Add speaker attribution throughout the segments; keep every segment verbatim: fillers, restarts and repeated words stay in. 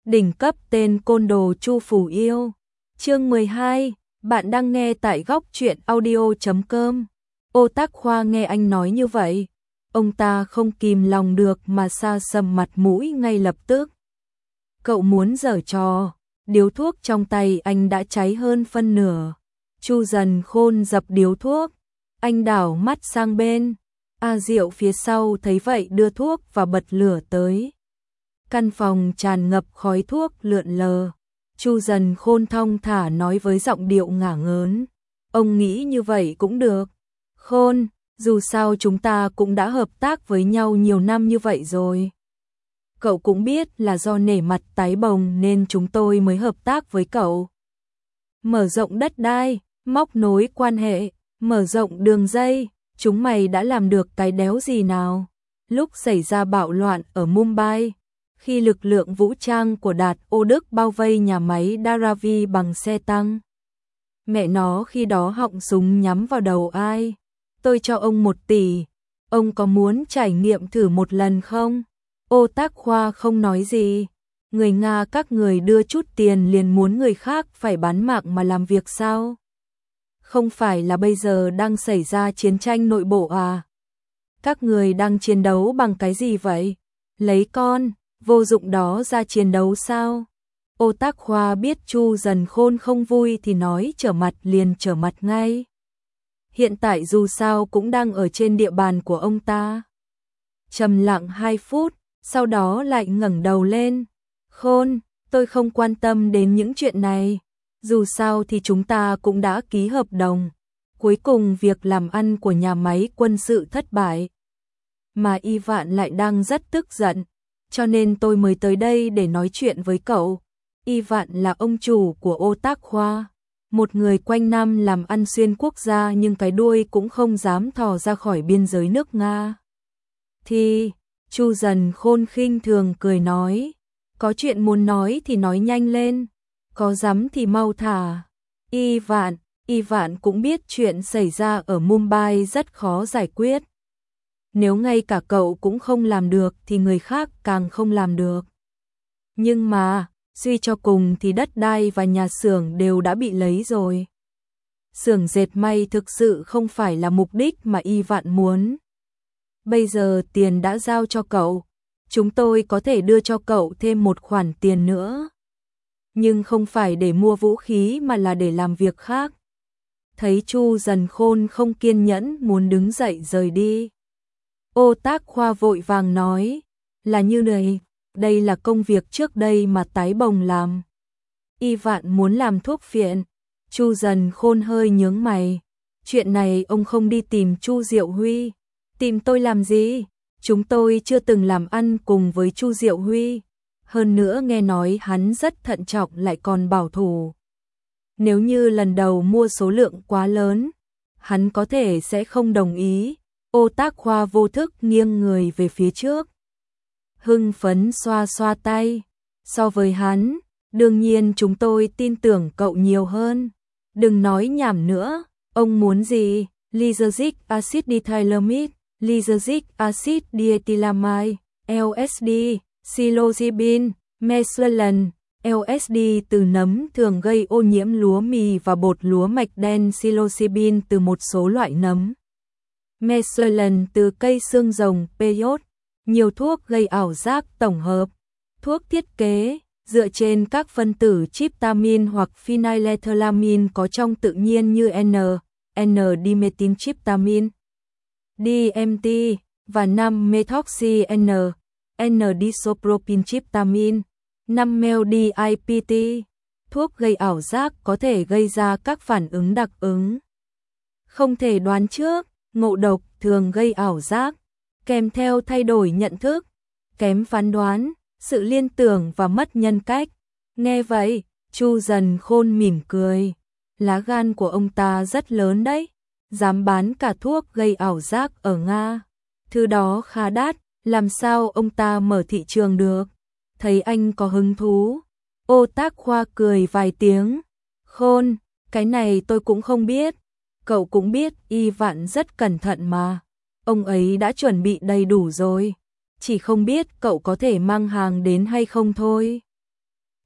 Speaker 1: Đỉnh cấp tên côn đồ Chu Phủ Yêu. Chương mười hai, bạn đang nghe tại góc truyện audio chấm com. Ô Tác Khoa nghe anh nói như vậy, ông ta không kìm lòng được mà sa sầm mặt mũi ngay lập tức. Cậu muốn giở trò, điếu thuốc trong tay anh đã cháy hơn phân nửa. Chu Dần Khôn dập điếu thuốc, anh đảo mắt sang bên. A Diệu phía sau thấy vậy đưa thuốc và bật lửa tới. Căn phòng tràn ngập khói thuốc lượn lờ. Chu Dần Khôn thong thả nói với giọng điệu ngả ngớn. Ông nghĩ như vậy cũng được. Khôn, dù sao chúng ta cũng đã hợp tác với nhau nhiều năm như vậy rồi. Cậu cũng biết là do nể mặt tái bồng nên chúng tôi mới hợp tác với cậu. Mở rộng đất đai, móc nối quan hệ, mở rộng đường dây, chúng mày đã làm được cái đéo gì nào? Lúc xảy ra bạo loạn ở Mumbai, khi lực lượng vũ trang của Đạt Ô Đức bao vây nhà máy Dharavi bằng xe tăng. Mẹ nó khi đó họng súng nhắm vào đầu ai? Tôi cho ông một tỷ, ông có muốn trải nghiệm thử một lần không? Ô Tác Khoa không nói gì. Người Nga các người đưa chút tiền liền muốn người khác phải bán mạng mà làm việc sao? Không phải là bây giờ đang xảy ra chiến tranh nội bộ à? Các người đang chiến đấu bằng cái gì vậy? Lấy con vô dụng đó ra chiến đấu sao? Ô Tác Khoa biết Chu Dần Khôn không vui thì nói trở mặt liền trở mặt ngay. Hiện tại dù sao cũng đang ở trên địa bàn của ông ta. Trầm lặng hai phút, sau đó lại ngẩng đầu lên. Khôn, tôi không quan tâm đến những chuyện này. Dù sao thì chúng ta cũng đã ký hợp đồng. Cuối cùng việc làm ăn của nhà máy quân sự thất bại. Mà Y Vạn lại đang rất tức giận. Cho nên tôi mới tới đây để nói chuyện với cậu. Y Vạn là ông chủ của Ô Tác Khoa. Một người quanh năm làm ăn xuyên quốc gia nhưng cái đuôi cũng không dám thò ra khỏi biên giới nước Nga. Thì, Chu Dần Khôn khinh thường cười nói. Có chuyện muốn nói thì nói nhanh lên. Có dám thì mau thả. Y Vạn, Y Vạn cũng biết chuyện xảy ra ở Mumbai rất khó giải quyết. Nếu ngay cả cậu cũng không làm được thì người khác càng không làm được. Nhưng mà, suy cho cùng thì đất đai và nhà xưởng đều đã bị lấy rồi. Xưởng dệt may thực sự không phải là mục đích mà Y Vạn muốn. Bây giờ tiền đã giao cho cậu, chúng tôi có thể đưa cho cậu thêm một khoản tiền nữa. Nhưng không phải để mua vũ khí mà là để làm việc khác. Thấy Chu Dần Khôn không kiên nhẫn muốn đứng dậy rời đi. Ô Tác Khoa vội vàng nói, là như này, đây là công việc trước đây mà tái bồng làm. Y Vạn muốn làm thuốc phiện. Chu Dần Khôn hơi nhướng mày. Chuyện này ông không đi tìm Chu Diệu Huy. Tìm tôi làm gì? Chúng tôi chưa từng làm ăn cùng với Chu Diệu Huy. Hơn nữa nghe nói hắn rất thận trọng lại còn bảo thủ. Nếu như lần đầu mua số lượng quá lớn, hắn có thể sẽ không đồng ý. Ô Tác Khoa vô thức nghiêng người về phía trước. Hưng phấn xoa xoa tay. So với hắn, đương nhiên chúng tôi tin tưởng cậu nhiều hơn. Đừng nói nhảm nữa, ông muốn gì? Lysergic acid dithylamide, lysergic acid diethylamide, L S D, psilocybin, mescaline. L S D từ nấm thường gây ô nhiễm lúa mì và bột lúa mạch đen, psilocybin từ một số loại nấm. Mescaline từ cây xương rồng, peyote. Nhiều thuốc gây ảo giác tổng hợp. Thuốc thiết kế dựa trên các phân tử tryptamine hoặc phenylethylamine có trong tự nhiên như N, N-dimethyltryptamine, D M T và năm methoxy N, N-disopropyltryptamine, năm mel D I P T. Thuốc gây ảo giác có thể gây ra các phản ứng đặc ứng không thể đoán trước, ngộ độc thường gây ảo giác, kèm theo thay đổi nhận thức, kém phán đoán, sự liên tưởng và mất nhân cách. Nghe vậy, Chu Dần Khôn mỉm cười. Lá gan của ông ta rất lớn đấy, dám bán cả thuốc gây ảo giác ở Nga. Thứ đó khá đắt, làm sao ông ta mở thị trường được? Thấy anh có hứng thú, Ô Tác Khoa cười vài tiếng. Khôn, cái này tôi cũng không biết. Cậu cũng biết Y Vạn rất cẩn thận mà. Ông ấy đã chuẩn bị đầy đủ rồi. Chỉ không biết cậu có thể mang hàng đến hay không thôi.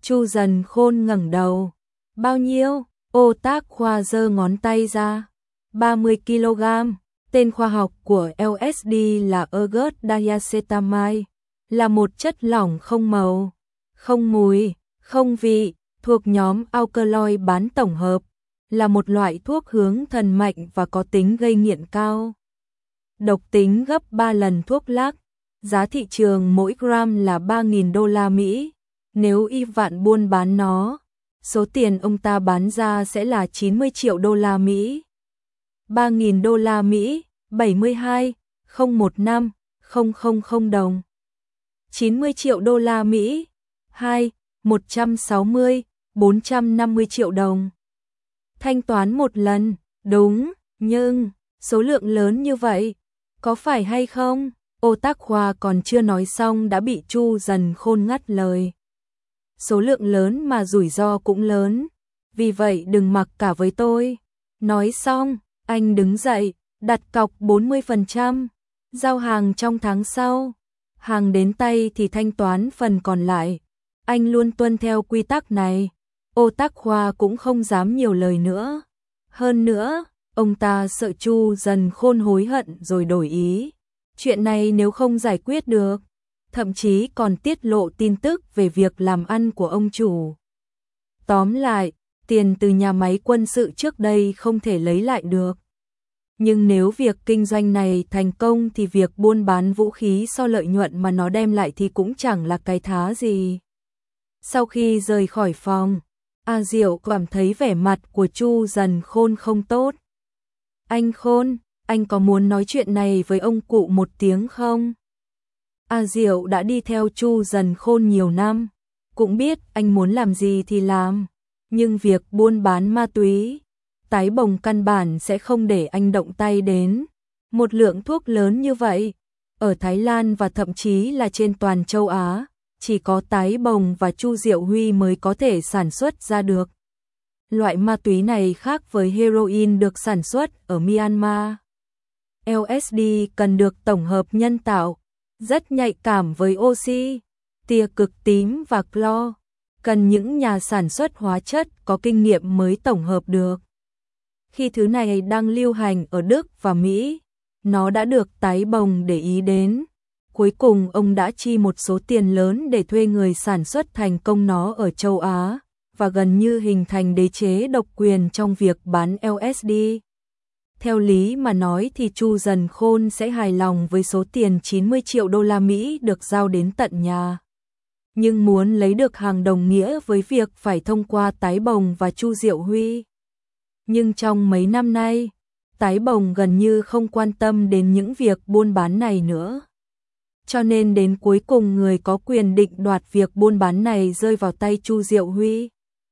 Speaker 1: Chu Dần Khôn ngẩng đầu. Bao nhiêu? Ô Tác Khoa giơ ngón tay ra. ba mươi ki lô gam. Tên khoa học của lờ ét đê là ergot diacetamide, là một chất lỏng không màu, không mùi, không vị, thuộc nhóm alkaloid bán tổng hợp, là một loại thuốc hướng thần mạnh và có tính gây nghiện cao. Độc tính gấp ba lần thuốc lắc, giá thị trường mỗi gram là ba nghìn đô la Mỹ. Nếu y vạn buôn bán nó, số tiền ông ta bán ra sẽ là chín mươi triệu đô la Mỹ. ba nghìn đô la Mỹ, bảy mươi hai phẩy không một năm không không không đồng. chín mươi triệu đô la Mỹ, hai, một trăm sáu mươi, bốn trăm năm mươi triệu đồng. Thanh toán một lần, đúng, nhưng số lượng lớn như vậy, có phải hay không? Ô Tác Khoa còn chưa nói xong đã bị Chu Dần Khôn ngắt lời. Số lượng lớn mà rủi ro cũng lớn, vì vậy đừng mặc cả với tôi. Nói xong, anh đứng dậy, đặt cọc bốn mươi phần trăm, giao hàng trong tháng sau. Hàng đến tay thì thanh toán phần còn lại. Anh luôn tuân theo quy tắc này. Ô Tác Khoa cũng không dám nhiều lời nữa. Hơn nữa, ông ta sợ Chu Dần Khôn hối hận rồi đổi ý. Chuyện này nếu không giải quyết được, thậm chí còn tiết lộ tin tức về việc làm ăn của ông chủ. Tóm lại, tiền từ nhà máy quân sự trước đây không thể lấy lại được. Nhưng nếu việc kinh doanh này thành công thì việc buôn bán vũ khí so lợi nhuận mà nó đem lại thì cũng chẳng là cái thá gì. Sau khi rời khỏi phòng, A Diệu cảm thấy vẻ mặt của Chu Dần Khôn không tốt. Anh Khôn, anh có muốn nói chuyện này với ông cụ một tiếng không? A Diệu đã đi theo Chu Dần Khôn nhiều năm, cũng biết anh muốn làm gì thì làm, nhưng việc buôn bán ma túy, Tái Bồng căn bản sẽ không để anh động tay đến. Một lượng thuốc lớn như vậy, ở Thái Lan và thậm chí là trên toàn châu Á, chỉ có Tái Bồng và Chu Diệu Huy mới có thể sản xuất ra được. Loại ma túy này khác với heroin được sản xuất ở Myanmar. lờ ét đê cần được tổng hợp nhân tạo, rất nhạy cảm với oxy, tia cực tím và clo, cần những nhà sản xuất hóa chất có kinh nghiệm mới tổng hợp được. Khi thứ này đang lưu hành ở Đức và Mỹ, nó đã được Tái Bồng để ý đến. Cuối cùng ông đã chi một số tiền lớn để thuê người sản xuất thành công nó ở châu Á, và gần như hình thành đế chế độc quyền trong việc bán lờ ét đê. Theo lý mà nói thì Chu Dần Khôn sẽ hài lòng với số tiền chín mươi triệu đô la Mỹ được giao đến tận nhà. Nhưng muốn lấy được hàng đồng nghĩa với việc phải thông qua Tái Bồng và Chu Diệu Huy. Nhưng trong mấy năm nay, Tái Bồng gần như không quan tâm đến những việc buôn bán này nữa. Cho nên đến cuối cùng người có quyền định đoạt việc buôn bán này rơi vào tay Chu Diệu Huy.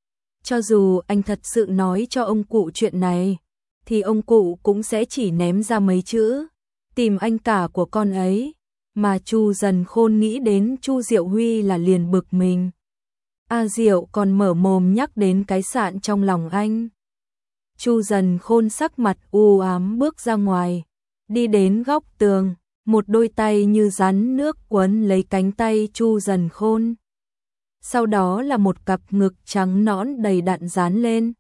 Speaker 1: Cho dù anh thật sự nói cho ông cụ chuyện này, thì ông cụ cũng sẽ chỉ ném ra mấy chữ, tìm anh cả của con ấy, mà Chu Dần Khôn nghĩ đến Chu Diệu Huy là liền bực mình. A Diệu còn mở mồm nhắc đến cái sạn trong lòng anh. Chu Dần Khôn sắc mặt u ám bước ra ngoài, đi đến góc tường, một đôi tay như rắn nước quấn lấy cánh tay Chu Dần Khôn. Sau đó là một cặp ngực trắng nõn đầy đặn dán lên.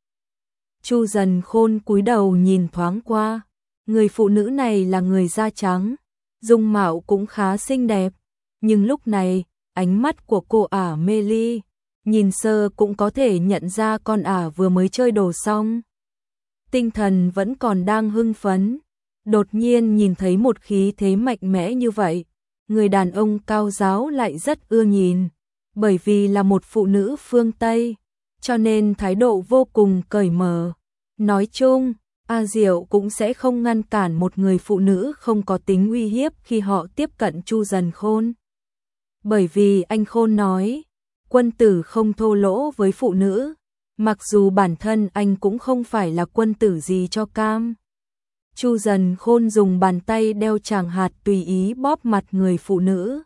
Speaker 1: Chu Dần Khôn cúi đầu nhìn thoáng qua, người phụ nữ này là người da trắng, dung mạo cũng khá xinh đẹp, nhưng lúc này, ánh mắt của cô ả mê ly, nhìn sơ cũng có thể nhận ra con ả vừa mới chơi đồ xong. Tinh thần vẫn còn đang hưng phấn, đột nhiên nhìn thấy một khí thế mạnh mẽ như vậy, người đàn ông cao giáo lại rất ưa nhìn, bởi vì là một phụ nữ phương Tây, cho nên thái độ vô cùng cởi mở. Nói chung, A Diệu cũng sẽ không ngăn cản một người phụ nữ không có tính uy hiếp khi họ tiếp cận Chu Dần Khôn. Bởi vì anh Khôn nói, quân tử không thô lỗ với phụ nữ, mặc dù bản thân anh cũng không phải là quân tử gì cho cam. Chu Dần Khôn dùng bàn tay đeo tràng hạt tùy ý bóp mặt người phụ nữ.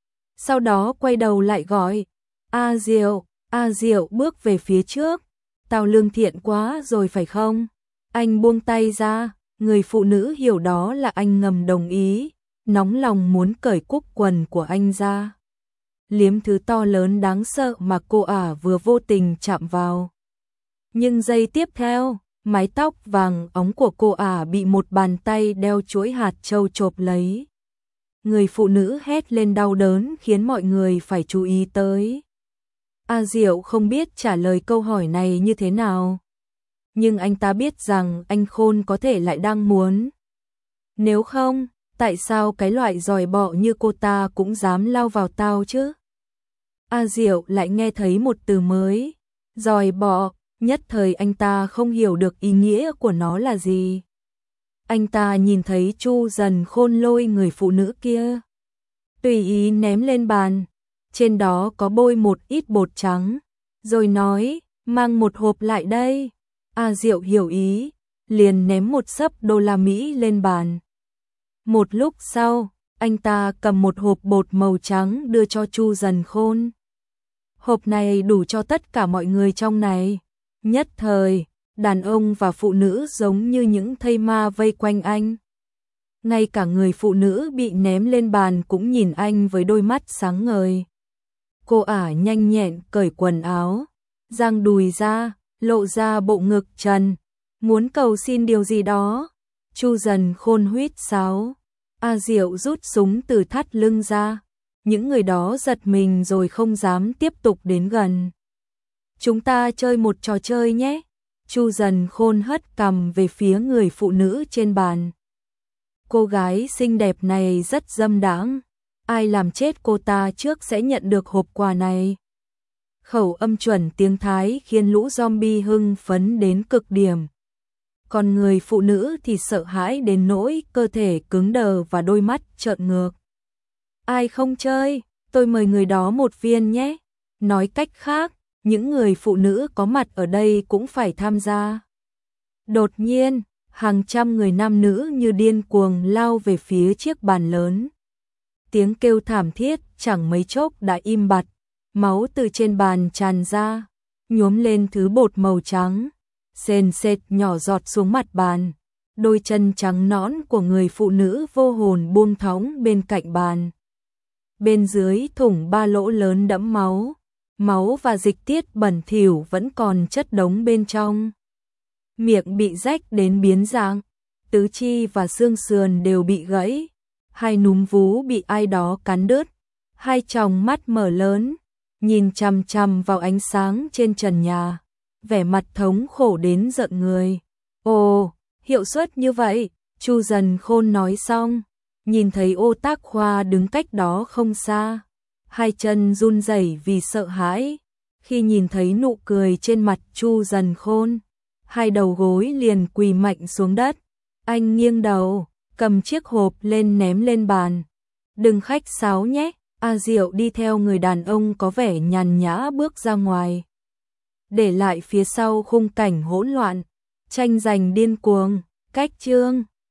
Speaker 1: Sau đó quay đầu lại gọi, A Diệu, A Diệu bước về phía trước, tao lương thiện quá rồi phải không? Anh buông tay ra, người phụ nữ hiểu đó là anh ngầm đồng ý, nóng lòng muốn cởi cúc quần của anh ra. liếm thứ to lớn đáng sợ mà cô ả vừa vô tình chạm vào. Nhưng giây tiếp theo, mái tóc vàng óng của cô ả bị một bàn tay đeo chuỗi hạt châu chộp lấy. Người phụ nữ hét lên đau đớn khiến mọi người phải chú ý tới. A Diệu không biết trả lời câu hỏi này như thế nào. Nhưng anh ta biết rằng anh Khôn có thể lại đang muốn. Nếu không, tại sao cái loại giòi bọ như cô ta cũng dám lao vào tao chứ? A Diệu lại nghe thấy một từ mới. Giòi bọ, nhất thời anh ta không hiểu được ý nghĩa của nó là gì. Anh ta nhìn thấy Chu Dần Khôn lôi người phụ nữ kia, tùy ý ném lên bàn. Trên đó có bôi một ít bột trắng, rồi nói, mang một hộp lại đây. A Diệu hiểu ý, liền ném một xấp đô la Mỹ lên bàn. Một lúc sau, anh ta cầm một hộp bột màu trắng đưa cho Chu Dần Khôn. Hộp này đủ cho tất cả mọi người trong này. Nhất thời, đàn ông và phụ nữ giống như những thây ma vây quanh anh. Ngay cả người phụ nữ bị ném lên bàn cũng nhìn anh với đôi mắt sáng ngời. Cô ả nhanh nhẹn cởi quần áo, giang đùi ra, lộ ra bộ ngực trần, muốn cầu xin điều gì đó. Chu Dần Khôn huýt sáo, A Diệu rút súng từ thắt lưng ra. Những người đó giật mình rồi không dám tiếp tục đến gần. Chúng ta chơi một trò chơi nhé. Chu Dần Khôn hất cằm về phía người phụ nữ trên bàn. Cô gái xinh đẹp này rất dâm đãng. Ai làm chết cô ta trước sẽ nhận được hộp quà này. Khẩu âm chuẩn tiếng Thái khiến lũ zombie hưng phấn đến cực điểm. Còn người phụ nữ thì sợ hãi đến nỗi cơ thể cứng đờ và đôi mắt trợn ngược. Ai không chơi, tôi mời người đó một viên nhé. Nói cách khác, những người phụ nữ có mặt ở đây cũng phải tham gia. Đột nhiên, hàng trăm người nam nữ như điên cuồng lao về phía chiếc bàn lớn. Tiếng kêu thảm thiết chẳng mấy chốc đã im bặt, máu từ trên bàn tràn ra, nhuốm lên thứ bột màu trắng, sền sệt nhỏ giọt xuống mặt bàn. Đôi chân trắng nõn của người phụ nữ vô hồn buông thõng bên cạnh bàn. Bên dưới thủng ba lỗ lớn đẫm máu, máu và dịch tiết bẩn thỉu vẫn còn chất đống bên trong. Miệng bị rách đến biến dạng, tứ chi và xương sườn đều bị gãy, hai núm vú bị ai đó cắn đứt, hai tròng mắt mở lớn, nhìn chằm chằm vào ánh sáng trên trần nhà, vẻ mặt thống khổ đến giận người. Ồ, hiệu suất như vậy, Chu Dần Khôn nói xong, nhìn thấy Ô Tác Khoa đứng cách đó không xa, hai chân run rẩy vì sợ hãi. Khi nhìn thấy nụ cười trên mặt Chu Dần Khôn, hai đầu gối liền quỳ mạnh xuống đất. Anh nghiêng đầu, cầm chiếc hộp lên ném lên bàn. Đừng khách sáo nhé. A Diệu đi theo người đàn ông có vẻ nhàn nhã bước ra ngoài, để lại phía sau khung cảnh hỗn loạn, tranh giành điên cuồng. Cách chương